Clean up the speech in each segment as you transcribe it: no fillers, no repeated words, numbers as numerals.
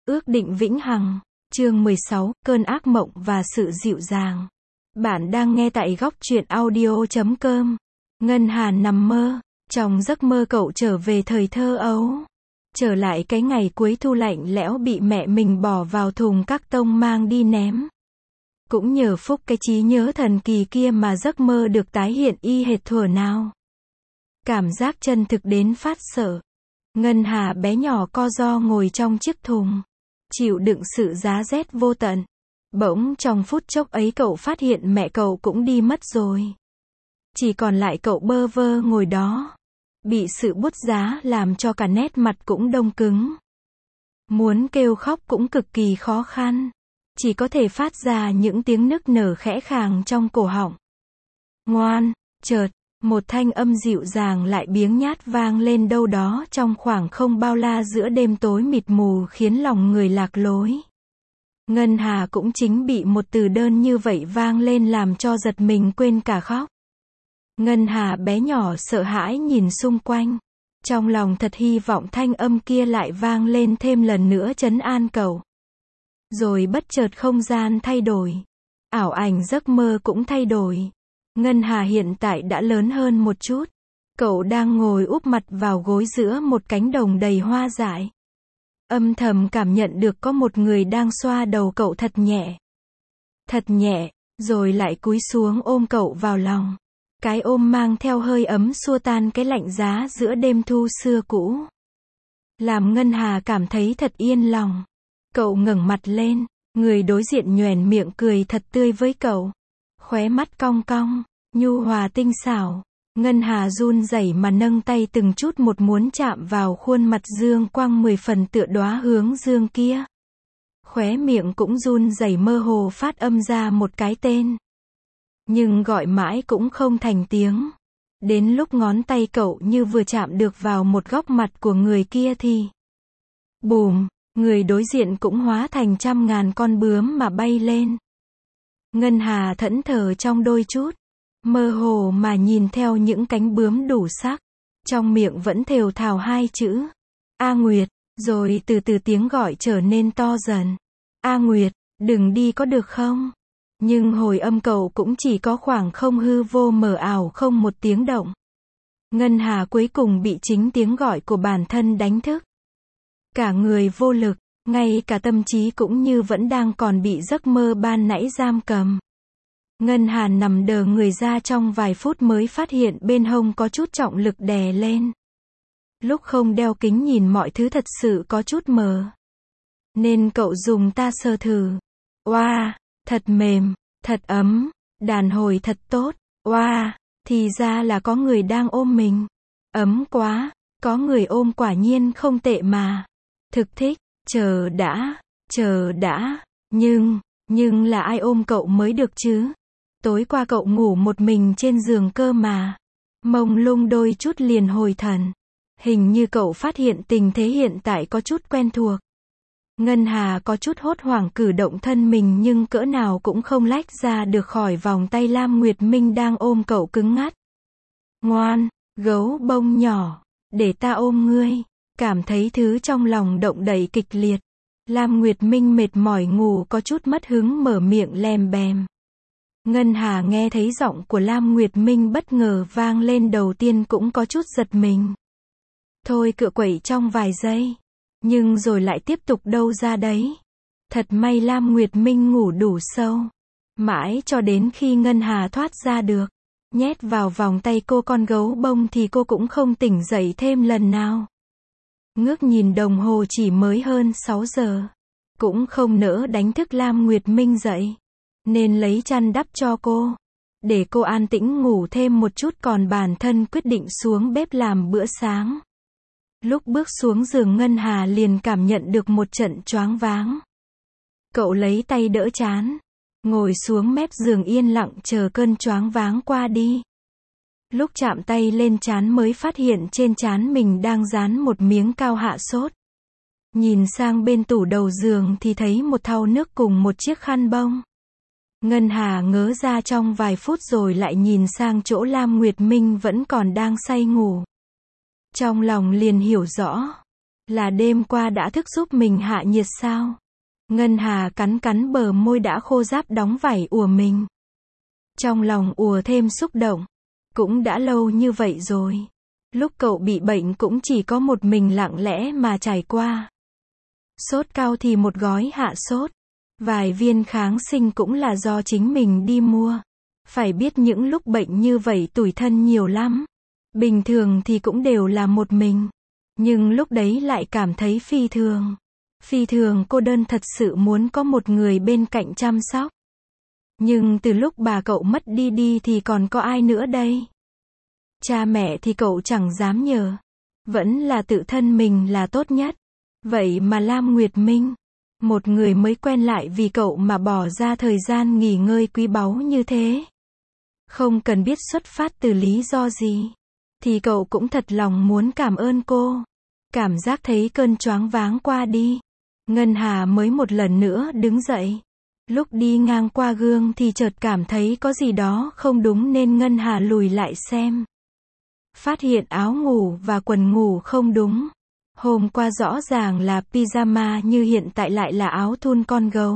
Ước định vĩnh hằng. Chương 16, cơn ác mộng và sự dịu dàng. Bạn đang nghe tại góc truyện audio.com. Ngân Hà nằm mơ. Trong giấc mơ cậu trở về thời thơ ấu. Trở lại cái ngày cuối thu lạnh lẽo bị mẹ mình bỏ vào thùng các tông mang đi ném. Cũng nhờ phúc cái trí nhớ thần kỳ kia mà giấc mơ được tái hiện y hệt thuở nào. Cảm giác chân thực đến phát sợ. Ngân Hà bé nhỏ co ro ngồi trong chiếc thùng, chịu đựng sự giá rét vô tận. Bỗng trong phút chốc ấy cậu phát hiện mẹ cậu cũng đi mất rồi. Chỉ còn lại cậu bơ vơ ngồi đó. Bị sự bút giá làm cho cả nét mặt cũng đông cứng. Muốn kêu khóc cũng cực kỳ khó khăn. Chỉ có thể phát ra những tiếng nức nở khẽ khàng trong cổ họng. Ngoan, chợt, một thanh âm dịu dàng lại biếng nhát vang lên đâu đó trong khoảng không bao la giữa đêm tối mịt mù khiến lòng người lạc lối. Ngân Hà cũng chính bị một từ đơn như vậy vang lên làm cho giật mình quên cả khóc. Ngân Hà bé nhỏ sợ hãi nhìn xung quanh. Trong lòng thật hy vọng thanh âm kia lại vang lên thêm lần nữa trấn an cậu. Rồi bất chợt không gian thay đổi. Ảo ảnh giấc mơ cũng thay đổi. Ngân Hà hiện tại đã lớn hơn một chút. Cậu đang ngồi úp mặt vào gối giữa một cánh đồng đầy hoa dại. Âm thầm cảm nhận được có một người đang xoa đầu cậu thật nhẹ. Thật nhẹ, rồi lại cúi xuống ôm cậu vào lòng. Cái ôm mang theo hơi ấm xua tan cái lạnh giá giữa đêm thu xưa cũ. Làm Ngân Hà cảm thấy thật yên lòng. Cậu ngẩng mặt lên, người đối diện nhoẻn miệng cười thật tươi với cậu. Khóe mắt cong cong, nhu hòa tinh xảo. Ngân Hà run rẩy mà nâng tay từng chút một muốn chạm vào khuôn mặt dương quang 10 phần tựa đóa hướng dương kia. Khóe miệng cũng run rẩy mơ hồ phát âm ra một cái tên. Nhưng gọi mãi cũng không thành tiếng. Đến lúc ngón tay cậu như vừa chạm được vào một góc mặt của người kia thì bùm, người đối diện cũng hóa thành trăm ngàn con bướm mà bay lên. Ngân Hà thẫn thờ trong đôi chút, mơ hồ mà nhìn theo những cánh bướm đủ sắc. Trong miệng vẫn thều thào hai chữ A Nguyệt, rồi từ từ tiếng gọi trở nên to dần. A Nguyệt, đừng đi có được không? Nhưng hồi âm cậu cũng chỉ có khoảng không hư vô mờ ảo không một tiếng động. Ngân Hà cuối cùng bị chính tiếng gọi của bản thân đánh thức. Cả người vô lực, ngay cả tâm trí cũng như vẫn đang còn bị giấc mơ ban nãy giam cầm. Ngân Hà nằm đờ người ra trong vài phút mới phát hiện bên hông có chút trọng lực đè lên. Lúc không đeo kính nhìn mọi thứ thật sự có chút mờ. Nên cậu dùng ta sờ thử. Oa, thật mềm, thật ấm, đàn hồi thật tốt. Oa, thì ra là có người đang ôm mình. Ấm quá, có người ôm quả nhiên không tệ mà. Thực thích, chờ đã, nhưng là ai ôm cậu mới được chứ? Tối qua cậu ngủ một mình trên giường cơ mà. Mông lung đôi chút liền hồi thần. Hình như cậu phát hiện tình thế hiện tại có chút quen thuộc. Ngân Hà có chút hốt hoảng cử động thân mình nhưng cỡ nào cũng không lách ra được khỏi vòng tay Lam Nguyệt Minh đang ôm cậu cứng ngắt. Ngoan, gấu bông nhỏ, để ta ôm ngươi. Cảm thấy thứ trong lòng động đậy kịch liệt. Lam Nguyệt Minh mệt mỏi ngủ có chút mất hứng mở miệng lèm bèm. Ngân Hà nghe thấy giọng của Lam Nguyệt Minh bất ngờ vang lên đầu tiên cũng có chút giật mình. Thôi cựa quậy trong vài giây. Nhưng rồi lại tiếp tục đâu ra đấy. Thật may Lam Nguyệt Minh ngủ đủ sâu. Mãi cho đến khi Ngân Hà thoát ra được. Nhét vào vòng tay cô con gấu bông thì cô cũng không tỉnh dậy thêm lần nào. Ngước nhìn đồng hồ chỉ mới hơn 6 giờ. Cũng không nỡ đánh thức Lam Nguyệt Minh dậy. Nên lấy chăn đắp cho cô. Để cô an tĩnh ngủ thêm một chút còn bản thân quyết định xuống bếp làm bữa sáng. Lúc bước xuống giường Ngân Hà liền cảm nhận được một trận choáng váng. Cậu lấy tay đỡ trán. Ngồi xuống mép giường yên lặng chờ cơn choáng váng qua đi. Lúc chạm tay lên trán mới phát hiện trên trán mình đang dán một miếng cao hạ sốt. Nhìn sang bên tủ đầu giường thì thấy một thau nước cùng một chiếc khăn bông. Ngân Hà ngớ ra trong vài phút rồi lại nhìn sang chỗ Lam Nguyệt Minh vẫn còn đang say ngủ. Trong lòng liền hiểu rõ. Là đêm qua đã thức giúp mình hạ nhiệt sao? Ngân Hà cắn cắn bờ môi đã khô ráp đóng vảy ùa mình. Trong lòng ùa thêm xúc động. Cũng đã lâu như vậy rồi. Lúc cậu bị bệnh cũng chỉ có một mình lặng lẽ mà trải qua. Sốt cao thì một gói hạ sốt. Vài viên kháng sinh cũng là do chính mình đi mua. Phải biết những lúc bệnh như vậy tủi thân nhiều lắm. Bình thường thì cũng đều là một mình. Nhưng lúc đấy lại cảm thấy phi thường. Phi thường cô đơn, thật sự muốn có một người bên cạnh chăm sóc. Nhưng từ lúc bà cậu mất đi thì còn có ai nữa đây? Cha mẹ thì cậu chẳng dám nhờ. Vẫn là tự thân mình là tốt nhất. Vậy mà Lam Nguyệt Minh, một người mới quen lại vì cậu mà bỏ ra thời gian nghỉ ngơi quý báu như thế. Không cần biết xuất phát từ lý do gì, thì cậu cũng thật lòng muốn cảm ơn cô. Cảm giác thấy cơn choáng váng qua đi. Ngân Hà mới một lần nữa đứng dậy. Lúc đi ngang qua gương thì chợt cảm thấy có gì đó không đúng nên Ngân Hà lùi lại xem. Phát hiện áo ngủ và quần ngủ không đúng. Hôm qua rõ ràng là pyjama nhưng hiện tại lại là áo thun con gấu.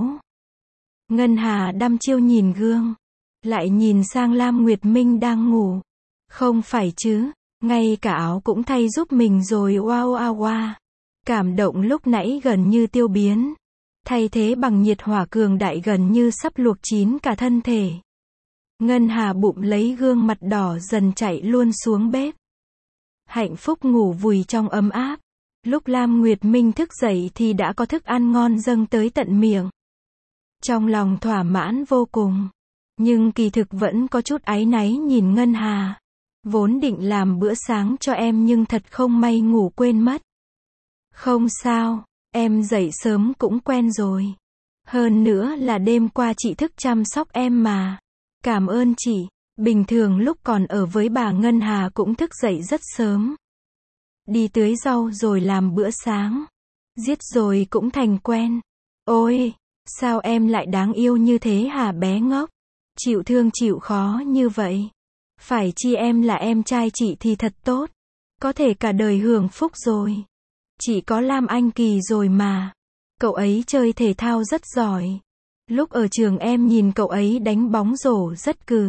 Ngân Hà đăm chiêu nhìn gương. Lại nhìn sang Lam Nguyệt Minh đang ngủ. Không phải chứ, ngay cả áo cũng thay giúp mình rồi, wow. Cảm động lúc nãy gần như tiêu biến. Thay thế bằng nhiệt hỏa cường đại gần như sắp luộc chín cả thân thể. Ngân Hà bụng lấy gương, mặt đỏ dần chạy luôn xuống bếp. Hạnh phúc ngủ vùi trong ấm áp. Lúc Lam Nguyệt Minh thức dậy thì đã có thức ăn ngon dâng tới tận miệng. Trong lòng thỏa mãn vô cùng. Nhưng kỳ thực vẫn có chút áy náy nhìn Ngân Hà. Vốn định làm bữa sáng cho em nhưng thật không may ngủ quên mất. Không sao, em dậy sớm cũng quen rồi. Hơn nữa là đêm qua chị thức chăm sóc em mà. Cảm ơn chị. Bình thường lúc còn ở với bà Ngân Hà cũng thức dậy rất sớm. Đi tưới rau rồi làm bữa sáng. Giết rồi cũng thành quen. Ôi, sao em lại đáng yêu như thế hả bé ngốc? Chịu thương chịu khó như vậy. Phải chi em là em trai chị thì thật tốt. Có thể cả đời hưởng phúc rồi. Chị có Lam Anh Kỳ rồi mà. Cậu ấy chơi thể thao rất giỏi. Lúc ở trường em nhìn cậu ấy đánh bóng rổ rất cừ.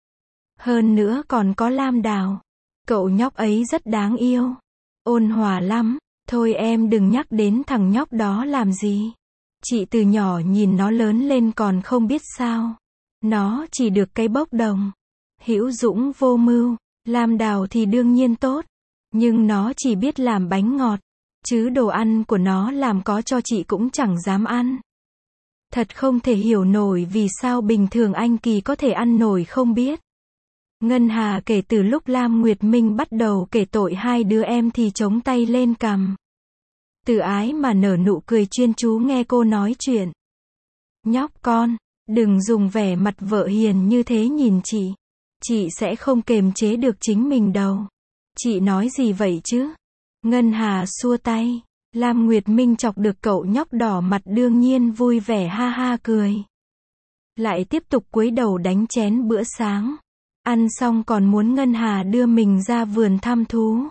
Hơn nữa còn có Lam Đào. Cậu nhóc ấy rất đáng yêu. Ôn hòa lắm. Thôi em đừng nhắc đến thằng nhóc đó làm gì. Chị từ nhỏ nhìn nó lớn lên còn không biết sao. Nó chỉ được cái bốc đồng. Hữu dũng vô mưu. Lam Đào thì đương nhiên tốt. Nhưng nó chỉ biết làm bánh ngọt. Chứ đồ ăn của nó làm có cho chị cũng chẳng dám ăn. Thật không thể hiểu nổi vì sao bình thường anh Kỳ có thể ăn nổi không biết. Ngân Hà kể từ lúc Lam Nguyệt Minh bắt đầu kể tội hai đứa em thì chống tay lên cằm. Từ ái mà nở nụ cười chuyên chú nghe cô nói chuyện. Nhóc con, đừng dùng vẻ mặt vợ hiền như thế nhìn chị. Chị sẽ không kềm chế được chính mình đâu. Chị nói gì vậy chứ? Ngân Hà xua tay. Lam Nguyệt Minh chọc được cậu nhóc đỏ mặt đương nhiên vui vẻ ha ha cười. Lại tiếp tục cúi đầu đánh chén bữa sáng. Ăn xong còn muốn Ngân Hà đưa mình ra vườn thăm thú.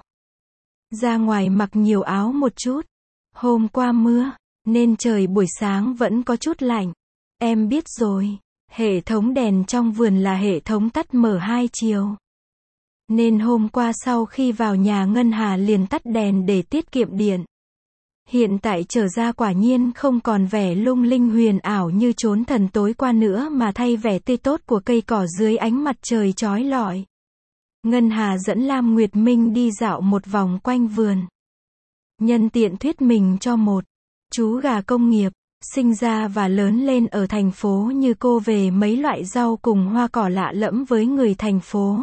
Ra ngoài mặc nhiều áo một chút. Hôm qua mưa, nên trời buổi sáng vẫn có chút lạnh. Em biết rồi, hệ thống đèn trong vườn là hệ thống tắt mở 2 chiều. Nên hôm qua sau khi vào nhà Ngân Hà liền tắt đèn để tiết kiệm điện. Hiện tại trở ra quả nhiên không còn vẻ lung linh huyền ảo như chốn thần tối qua nữa mà thay vẻ tươi tốt của cây cỏ dưới ánh mặt trời chói lọi. Ngân Hà dẫn Lam Nguyệt Minh đi dạo một vòng quanh vườn. Nhân tiện thuyết mình cho một chú gà công nghiệp, sinh ra và lớn lên ở thành phố như cô về mấy loại rau cùng hoa cỏ lạ lẫm với người thành phố.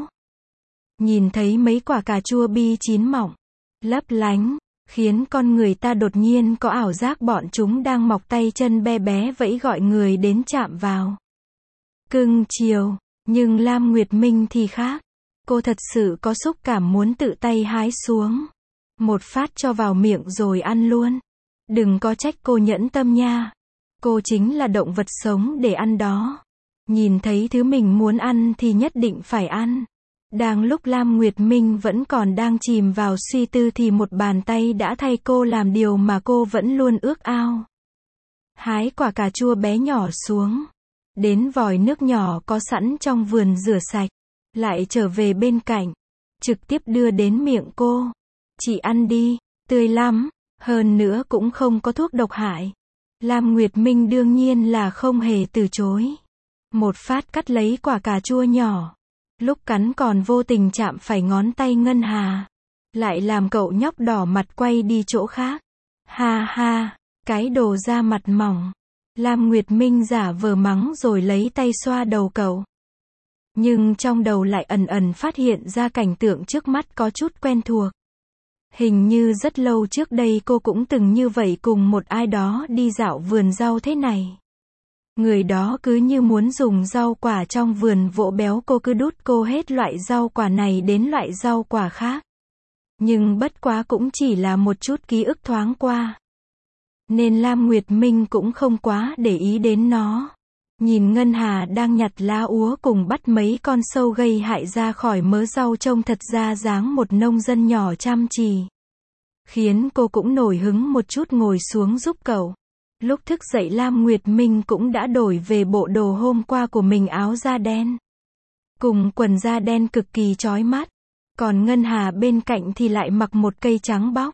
Nhìn thấy mấy quả cà chua bi chín mọng, lấp lánh, khiến con người ta đột nhiên có ảo giác bọn chúng đang mọc tay chân be bé vẫy gọi người đến chạm vào. Cưng chiều, nhưng Lam Nguyệt Minh thì khác. Cô thật sự có xúc cảm muốn tự tay hái xuống. Một phát cho vào miệng rồi ăn luôn. Đừng có trách cô nhẫn tâm nha. Cô chính là động vật sống để ăn đó. Nhìn thấy thứ mình muốn ăn thì nhất định phải ăn. Đang lúc Lam Nguyệt Minh vẫn còn đang chìm vào suy tư thì một bàn tay đã thay cô làm điều mà cô vẫn luôn ước ao. Hái quả cà chua bé nhỏ xuống. Đến vòi nước nhỏ có sẵn trong vườn rửa sạch. Lại trở về bên cạnh. Trực tiếp đưa đến miệng cô. Chị ăn đi, tươi lắm. Hơn nữa cũng không có thuốc độc hại. Lam Nguyệt Minh đương nhiên là không hề từ chối. Một phát cắt lấy quả cà chua nhỏ. Lúc cắn còn vô tình chạm phải ngón tay Ngân Hà. Lại làm cậu nhóc đỏ mặt quay đi chỗ khác. Ha ha, cái đồ da mặt mỏng. Lam Nguyệt Minh giả vờ mắng rồi lấy tay xoa đầu cậu. Nhưng trong đầu lại ẩn ẩn phát hiện ra cảnh tượng trước mắt có chút quen thuộc. Hình như rất lâu trước đây cô cũng từng như vậy cùng một ai đó đi dạo vườn rau thế này. Người đó cứ như muốn dùng rau quả trong vườn vỗ béo cô, cứ đút cô hết loại rau quả này đến loại rau quả khác. Nhưng bất quá cũng chỉ là một chút ký ức thoáng qua. Nên Lam Nguyệt Minh cũng không quá để ý đến nó. Nhìn Ngân Hà đang nhặt lá úa cùng bắt mấy con sâu gây hại ra khỏi mớ rau trông thật ra dáng một nông dân nhỏ chăm chỉ. Khiến cô cũng nổi hứng một chút ngồi xuống giúp cậu. Lúc thức dậy Lam Nguyệt Minh cũng đã đổi về bộ đồ hôm qua của mình, áo da đen. Cùng quần da đen cực kỳ chói mắt. Còn Ngân Hà bên cạnh thì lại mặc một cây trắng bóc.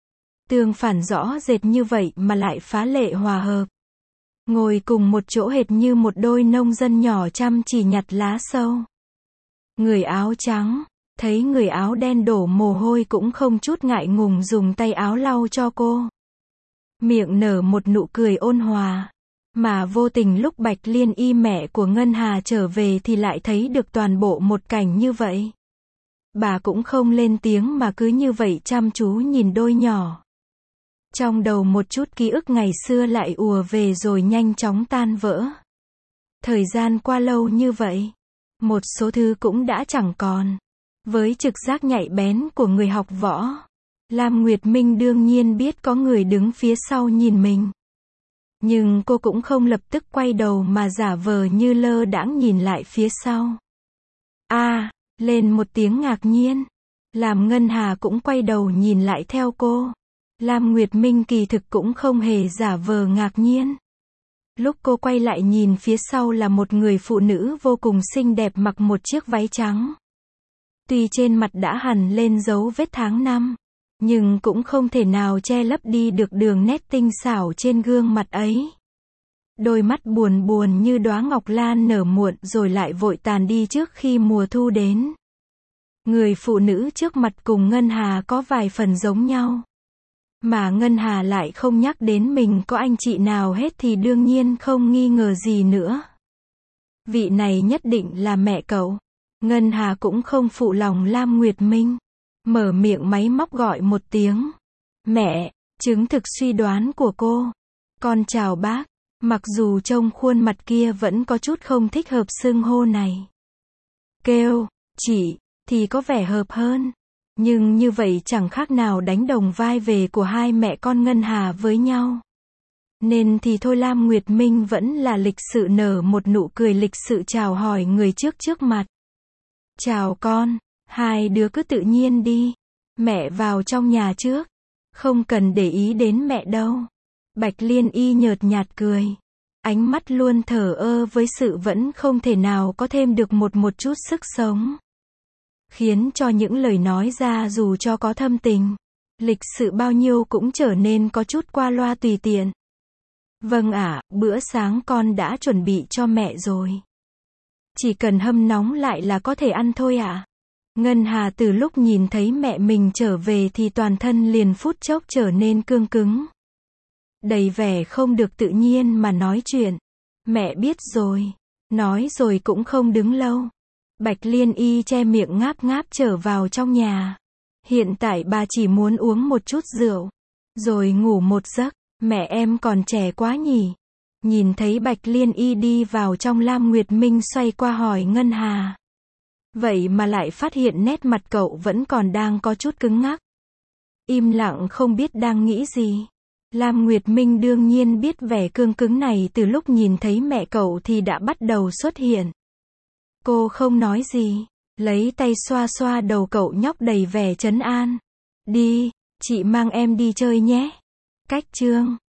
Tương phản rõ rệt như vậy mà lại phá lệ hòa hợp. Ngồi cùng một chỗ hệt như một đôi nông dân nhỏ chăm chỉ nhặt lá sâu. Người áo trắng, thấy người áo đen đổ mồ hôi cũng không chút ngại ngùng dùng tay áo lau cho cô. Miệng nở một nụ cười ôn hòa. Mà vô tình lúc Bạch Liên Y mẹ của Ngân Hà trở về thì lại thấy được toàn bộ một cảnh như vậy. Bà cũng không lên tiếng mà cứ như vậy chăm chú nhìn đôi nhỏ. Trong đầu một chút ký ức ngày xưa lại ùa về rồi nhanh chóng tan vỡ. Thời gian qua lâu như vậy, một số thứ cũng đã chẳng còn. Với trực giác nhạy bén của người học võ, Lam Nguyệt Minh đương nhiên biết có người đứng phía sau nhìn mình. Nhưng cô cũng không lập tức quay đầu mà giả vờ như lơ đãng nhìn lại phía sau. Lên một tiếng ngạc nhiên. Làm Ngân Hà cũng quay đầu nhìn lại theo cô. Lam Nguyệt Minh kỳ thực cũng không hề giả vờ ngạc nhiên. Lúc cô quay lại nhìn phía sau là một người phụ nữ vô cùng xinh đẹp mặc một chiếc váy trắng. Tuy trên mặt đã hằn lên dấu vết tháng năm, nhưng cũng không thể nào che lấp đi được đường nét tinh xảo trên gương mặt ấy. Đôi mắt buồn buồn như đóa ngọc lan nở muộn rồi lại vội tàn đi trước khi mùa thu đến. Người phụ nữ trước mặt cùng Ngân Hà có vài phần giống nhau. Mà Ngân Hà lại không nhắc đến mình có anh chị nào hết thì đương nhiên không nghi ngờ gì nữa. Vị này nhất định là mẹ cậu. Ngân Hà cũng không phụ lòng Lam Nguyệt Minh. Mở miệng máy móc gọi một tiếng. Mẹ, chứng thực suy đoán của cô. Con chào bác. Mặc dù trông khuôn mặt kia vẫn có chút không thích hợp xưng hô này. Kêu, chị, thì có vẻ hợp hơn. Nhưng như vậy chẳng khác nào đánh đồng vai về của hai mẹ con Ngân Hà với nhau. Nên thì thôi Lam Nguyệt Minh vẫn là lịch sự nở một nụ cười lịch sự chào hỏi người trước mặt. Chào con, hai đứa cứ tự nhiên đi. Mẹ vào trong nhà trước. Không cần để ý đến mẹ đâu. Bạch Liên Y nhợt nhạt cười. Ánh mắt luôn thờ ơ với sự vẫn không thể nào có thêm được một chút sức sống. Khiến cho những lời nói ra dù cho có thâm tình, lịch sự bao nhiêu cũng trở nên có chút qua loa tùy tiện. Vâng ạ, bữa sáng con đã chuẩn bị cho mẹ rồi. Chỉ cần hâm nóng lại là có thể ăn thôi ạ. Ngân Hà từ lúc nhìn thấy mẹ mình trở về thì toàn thân liền phút chốc trở nên cương cứng. Đầy vẻ không được tự nhiên mà nói chuyện. Mẹ biết rồi. Nói rồi cũng không đứng lâu. Bạch Liên Y che miệng ngáp ngáp trở vào trong nhà. Hiện tại bà chỉ muốn uống một chút rượu. Rồi ngủ một giấc. Mẹ em còn trẻ quá nhỉ. Nhìn thấy Bạch Liên Y đi vào trong, Lam Nguyệt Minh xoay qua hỏi Ngân Hà. Vậy mà lại phát hiện nét mặt cậu vẫn còn đang có chút cứng ngắc. Im lặng không biết đang nghĩ gì. Lam Nguyệt Minh đương nhiên biết vẻ cương cứng này từ lúc nhìn thấy mẹ cậu thì đã bắt đầu xuất hiện. Cô không nói gì, Lấy tay xoa xoa đầu cậu nhóc đầy vẻ trấn an. Đi, chị mang em đi chơi nhé. Cách chương